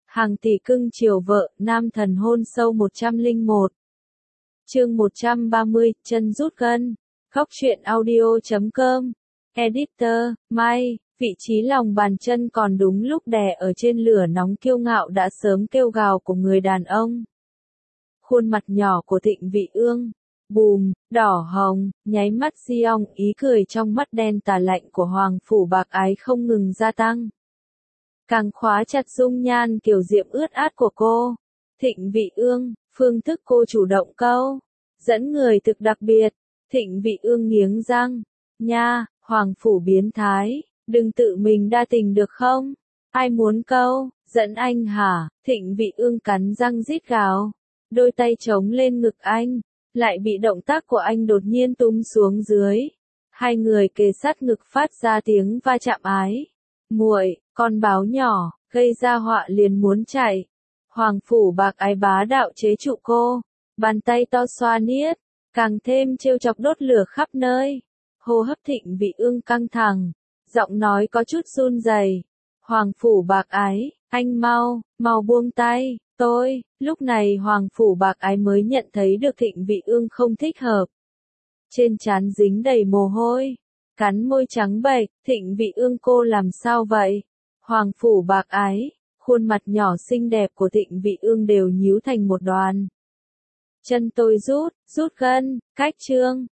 Hàng tỷ cưng chiều vợ, nam thần hôn sâu 101. Chương 130, chân rút gân. Góc truyện audio.com. Editor, Mai, vị trí lòng bàn chân còn đúng lúc đè ở trên lửa nóng kiêu ngạo đã sớm kêu gào của người đàn ông. Khuôn mặt nhỏ của Thịnh Vị Ương, bùm, đỏ hồng, nháy mắt Xiong, ý cười trong mắt đen tà lạnh của Hoàng Phủ Bạc Ái không ngừng gia tăng. Càng khóa chặt dung nhan kiều diễm ướt át của cô. Thịnh Vị Ương, phương thức cô chủ động câu dẫn người thực đặc biệt. Thịnh Vị Ương nghiến răng, nha, Hoàng Phủ biến thái, đừng tự mình đa tình được không? Ai muốn câu dẫn anh hả? Thịnh Vị Ương cắn răng rít gào, đôi tay chống lên ngực anh, lại bị động tác của anh đột nhiên tung xuống dưới. Hai người kề sát ngực phát ra tiếng va chạm ái muội, con báo nhỏ, gây ra họa liền muốn chạy. Hoàng Phủ Bạc Ái bá đạo chế trụ cô, bàn tay to xoa niết, càng thêm trêu chọc đốt lửa khắp nơi. Hô hấp Thịnh Vị Ương căng thẳng, giọng nói có chút run rẩy. Hoàng Phủ Bạc Ái, anh mau buông tay, tôi. Lúc này Hoàng Phủ Bạc Ái mới nhận thấy được Thịnh Vị Ương không thích hợp. Trên trán dính đầy mồ hôi, cắn môi trắng bệch. Thịnh Vị Ương, cô làm sao vậy? Hoàng Phủ Bạc Ái, khuôn mặt nhỏ xinh đẹp của Thịnh Vị Ương đều nhíu thành một đoàn. Chân tôi rút gân, cách chương.